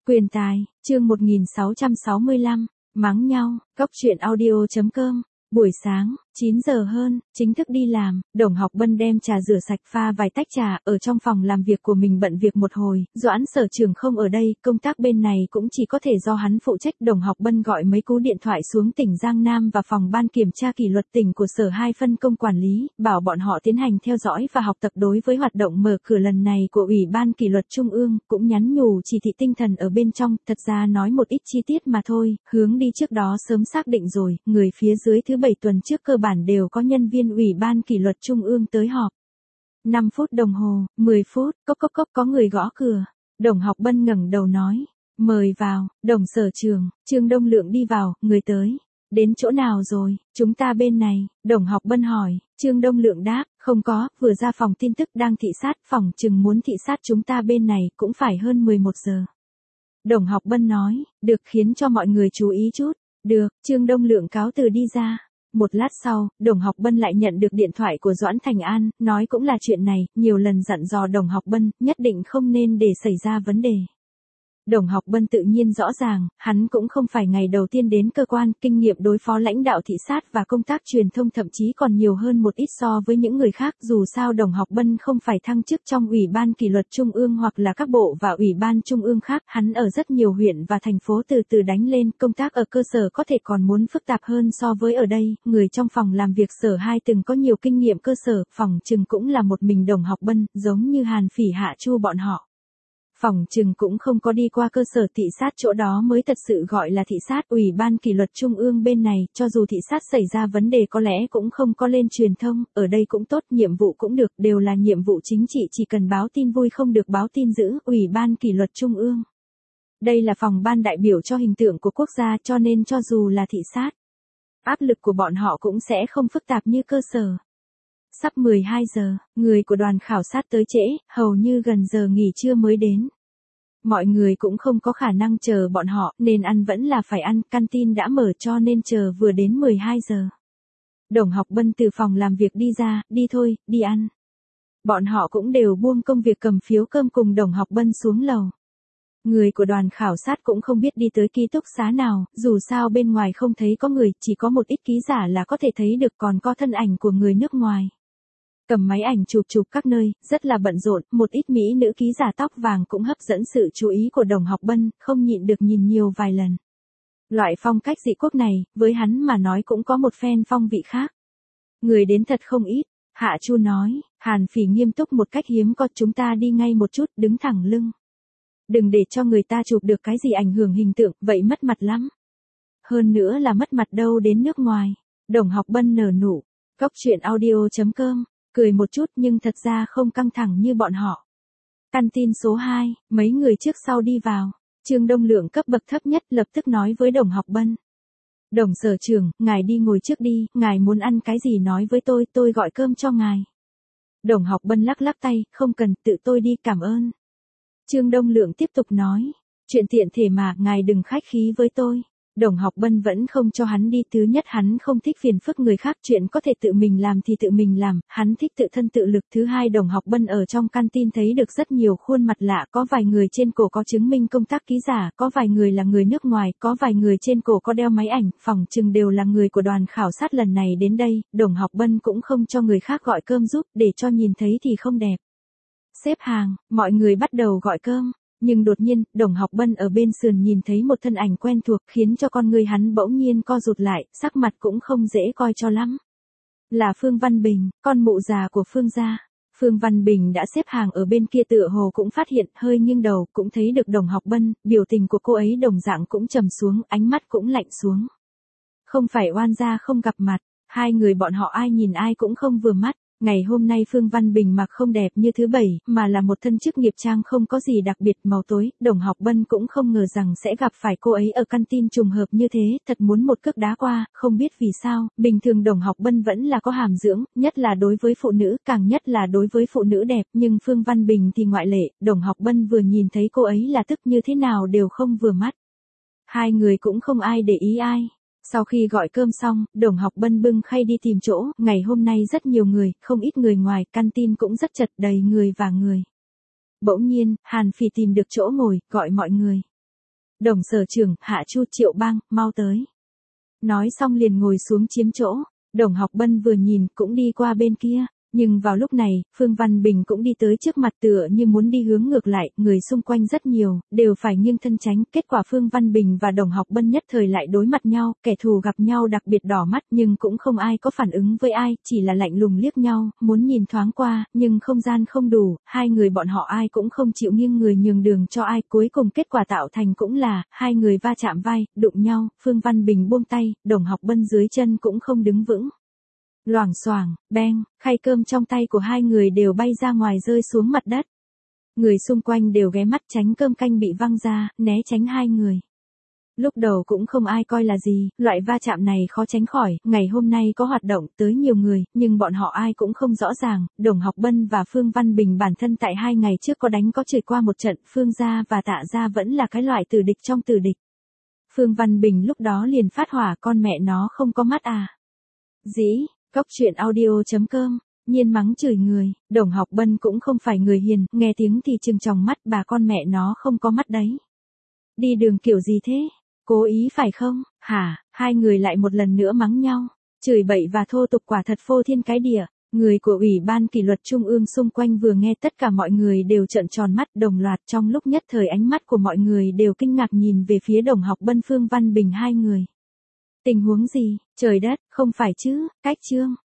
Quyền tài, chương 1665, mắng nhau, góc chuyện audio.com, buổi sáng, 9 giờ hơn, chính thức đi làm, Đồng Học Bân đem trà rửa sạch pha vài tách trà, ở trong phòng làm việc của mình bận việc một hồi, Doãn Sở Trường không ở đây, công tác bên này cũng chỉ có thể do hắn phụ trách. Đồng Học Bân gọi mấy cú điện thoại xuống tỉnh Giang Nam và phòng ban kiểm tra kỷ luật tỉnh của Sở 2 phân công quản lý, bảo bọn họ tiến hành theo dõi và học tập đối với hoạt động mở cửa lần này của Ủy ban kỷ luật Trung ương, cũng nhắn nhủ chỉ thị tinh thần ở bên trong, thật ra nói một ít chi tiết mà thôi, hướng đi trước đó sớm xác định rồi, người phía dưới thứ 7 tuần trước cơ bản đều có nhân viên Ủy ban kỷ luật Trung ương tới họp. 5 phút đồng hồ, 10 phút, cốc cốc cốc có người gõ cửa. Đồng Học Bân ngẩng đầu nói, mời vào. Đồng Sở Trường, Trương Đông Lượng đi vào, người tới. Đến chỗ nào rồi? Chúng ta bên này. Đồng Học Bân hỏi. Trương Đông Lượng đáp, không có, vừa ra phòng tin tức đang thị sát, phòng chừng muốn thị sát chúng ta bên này cũng phải hơn 11 giờ. Đồng Học Bân nói, được, khiến cho mọi người chú ý chút. Được, Trương Đông Lượng cáo từ đi ra. Một lát sau, Đồng Học Bân lại nhận được điện thoại của Doãn Thành An, nói cũng là chuyện này, nhiều lần dặn dò Đồng Học Bân, nhất định không nên để xảy ra vấn đề. Đồng Học Bân tự nhiên rõ ràng, hắn cũng không phải ngày đầu tiên đến cơ quan, kinh nghiệm đối phó lãnh đạo thị sát và công tác truyền thông thậm chí còn nhiều hơn một ít so với những người khác, dù sao Đồng Học Bân không phải thăng chức trong Ủy ban kỷ luật Trung ương hoặc là các bộ và Ủy ban Trung ương khác, hắn ở rất nhiều huyện và thành phố từ từ đánh lên, công tác ở cơ sở có thể còn muốn phức tạp hơn so với ở đây, người trong phòng làm việc Sở 2 từng có nhiều kinh nghiệm cơ sở, phòng chừng cũng là một mình Đồng Học Bân, giống như Hàn Phỉ Hạ Chu bọn họ. Phòng chừng cũng không có đi qua cơ sở thị sát, chỗ đó mới thật sự gọi là thị sát. Ủy ban kỷ luật Trung ương bên này, cho dù thị sát xảy ra vấn đề có lẽ cũng không có lên truyền thông, ở đây cũng tốt, nhiệm vụ cũng được, đều là nhiệm vụ chính trị, chỉ cần báo tin vui không được báo tin dữ. Ủy ban kỷ luật Trung ương, đây là phòng ban đại biểu cho hình tượng của quốc gia, cho nên cho dù là thị sát, áp lực của bọn họ cũng sẽ không phức tạp như cơ sở. Sắp 12 giờ, người của đoàn khảo sát tới trễ, hầu như gần giờ nghỉ trưa mới đến. Mọi người cũng không có khả năng chờ bọn họ, nên ăn vẫn là phải ăn, canteen đã mở cho nên chờ vừa đến 12 giờ. Đồng Học Bân từ phòng làm việc đi ra, đi thôi, đi ăn. Bọn họ cũng đều buông công việc cầm phiếu cơm cùng Đồng Học Bân xuống lầu. Người của đoàn khảo sát cũng không biết đi tới ký túc xá nào, dù sao bên ngoài không thấy có người, chỉ có một ít ký giả là có thể thấy được, còn có thân ảnh của người nước ngoài. Cầm máy ảnh chụp các nơi, rất là bận rộn, một ít mỹ nữ ký giả tóc vàng cũng hấp dẫn sự chú ý của Đồng Học Bân, không nhịn được nhìn nhiều vài lần. Loại phong cách dị quốc này, với hắn mà nói cũng có một phen phong vị khác. Người đến thật không ít, Hạ Chu nói, Hàn Phỉ nghiêm túc một cách hiếm có, chúng ta đi ngay một chút, đứng thẳng lưng. Đừng để cho người ta chụp được cái gì ảnh hưởng hình tượng, vậy mất mặt lắm. Hơn nữa là mất mặt đâu đến nước ngoài. Đồng Học Bân nở nụ, góc chuyện audio.com. Cười một chút nhưng thật ra không căng thẳng như bọn họ. Canteen số 2, mấy người trước sau đi vào. Trương Đông Lượng cấp bậc thấp nhất lập tức nói với Đồng Học Bân. Đồng Sở Trường, ngài đi ngồi trước đi, ngài muốn ăn cái gì nói với tôi gọi cơm cho ngài. Đồng Học Bân lắc lắc tay, không cần, tự tôi đi, cảm ơn. Trương Đông Lượng tiếp tục nói, chuyện tiện thể mà, ngài đừng khách khí với tôi. Đồng Học Bân vẫn không cho hắn đi, thứ nhất hắn không thích phiền phức người khác, chuyện có thể tự mình làm thì tự mình làm, hắn thích tự thân tự lực. Thứ hai, Đồng Học Bân ở trong canteen thấy được rất nhiều khuôn mặt lạ, có vài người trên cổ có chứng minh công tác ký giả, có vài người là người nước ngoài, có vài người trên cổ có đeo máy ảnh, phòng chừng đều là người của đoàn khảo sát lần này đến đây. Đồng Học Bân cũng không cho người khác gọi cơm giúp, để cho nhìn thấy thì không đẹp. Xếp hàng, mọi người bắt đầu gọi cơm. Nhưng đột nhiên, Đồng Học Bân ở bên sườn nhìn thấy một thân ảnh quen thuộc, khiến cho con người hắn bỗng nhiên co rụt lại, sắc mặt cũng không dễ coi cho lắm. Là Phương Văn Bình, con mụ già của Phương gia. Phương Văn Bình đã xếp hàng ở bên kia, tựa hồ cũng phát hiện, hơi nghiêng đầu, cũng thấy được Đồng Học Bân, biểu tình của cô ấy đồng dạng cũng trầm xuống, ánh mắt cũng lạnh xuống. Không phải oan gia không gặp mặt, hai người bọn họ ai nhìn ai cũng không vừa mắt. Ngày hôm nay Phương Văn Bình mặc không đẹp như thứ 7, mà là một thân chức nghiệp trang không có gì đặc biệt, màu tối. Đồng Học Bân cũng không ngờ rằng sẽ gặp phải cô ấy ở canteen, trùng hợp như thế, thật muốn một cước đá qua, không biết vì sao, bình thường Đồng Học Bân vẫn là có hàm dưỡng, nhất là đối với phụ nữ, càng nhất là đối với phụ nữ đẹp, nhưng Phương Văn Bình thì ngoại lệ. Đồng Học Bân vừa nhìn thấy cô ấy là tức như thế nào đều không vừa mắt. Hai người cũng không ai để ý ai. Sau khi gọi cơm xong, Đồng Học Bân bưng khay đi tìm chỗ, ngày hôm nay rất nhiều người, không ít người ngoài, canteen cũng rất chật, đầy người và người. Bỗng nhiên, Hàn Phỉ tìm được chỗ ngồi, gọi mọi người. Đồng sở trưởng, Hạ Chu, Triệu Bang, mau tới. Nói xong liền ngồi xuống chiếm chỗ. Đồng Học Bân vừa nhìn cũng đi qua bên kia. Nhưng vào lúc này, Phương Văn Bình cũng đi tới trước mặt tựa như muốn đi hướng ngược lại, người xung quanh rất nhiều, đều phải nghiêng thân tránh. Kết quả Phương Văn Bình và Đồng Học Bân nhất thời lại đối mặt nhau, kẻ thù gặp nhau đặc biệt đỏ mắt nhưng cũng không ai có phản ứng với ai, chỉ là lạnh lùng liếc nhau, muốn nhìn thoáng qua, nhưng không gian không đủ, hai người bọn họ ai cũng không chịu nghiêng người nhường đường cho ai, cuối cùng kết quả tạo thành cũng là, hai người va chạm vai, đụng nhau, Phương Văn Bình buông tay, Đồng Học Bân dưới chân cũng không đứng vững. Loảng xoảng, beng, khay cơm trong tay của hai người đều bay ra ngoài rơi xuống mặt đất. Người xung quanh đều ghé mắt tránh cơm canh bị văng ra, né tránh hai người. Lúc đầu cũng không ai coi là gì, loại va chạm này khó tránh khỏi, ngày hôm nay có hoạt động tới nhiều người, nhưng bọn họ ai cũng không rõ ràng, Đồng Học Bân và Phương Văn Bình bản thân tại 2 ngày trước có đánh có chửi qua một trận, Phương gia và Tạ gia vẫn là cái loại tử địch trong tử địch. Phương Văn Bình lúc đó liền phát hỏa, con mẹ nó không có mắt à. Dĩ, Cóc truyện audio.com, nhiên mắng chửi người, Đồng Học Bân cũng không phải người hiền, nghe tiếng thì trừng tròng mắt, bà con mẹ nó không có mắt đấy. Đi đường kiểu gì thế? Cố ý phải không? Hả? Hai người lại một lần nữa mắng nhau, chửi bậy và thô tục quả thật phô thiên cái địa. Người của Ủy ban Kỷ luật Trung ương xung quanh vừa nghe tất cả mọi người đều trợn tròn mắt đồng loạt, trong lúc nhất thời ánh mắt của mọi người đều kinh ngạc nhìn về phía Đồng Học Bân Phương Văn Bình hai người. Tình huống gì? Trời đất, không phải chứ, cách chương.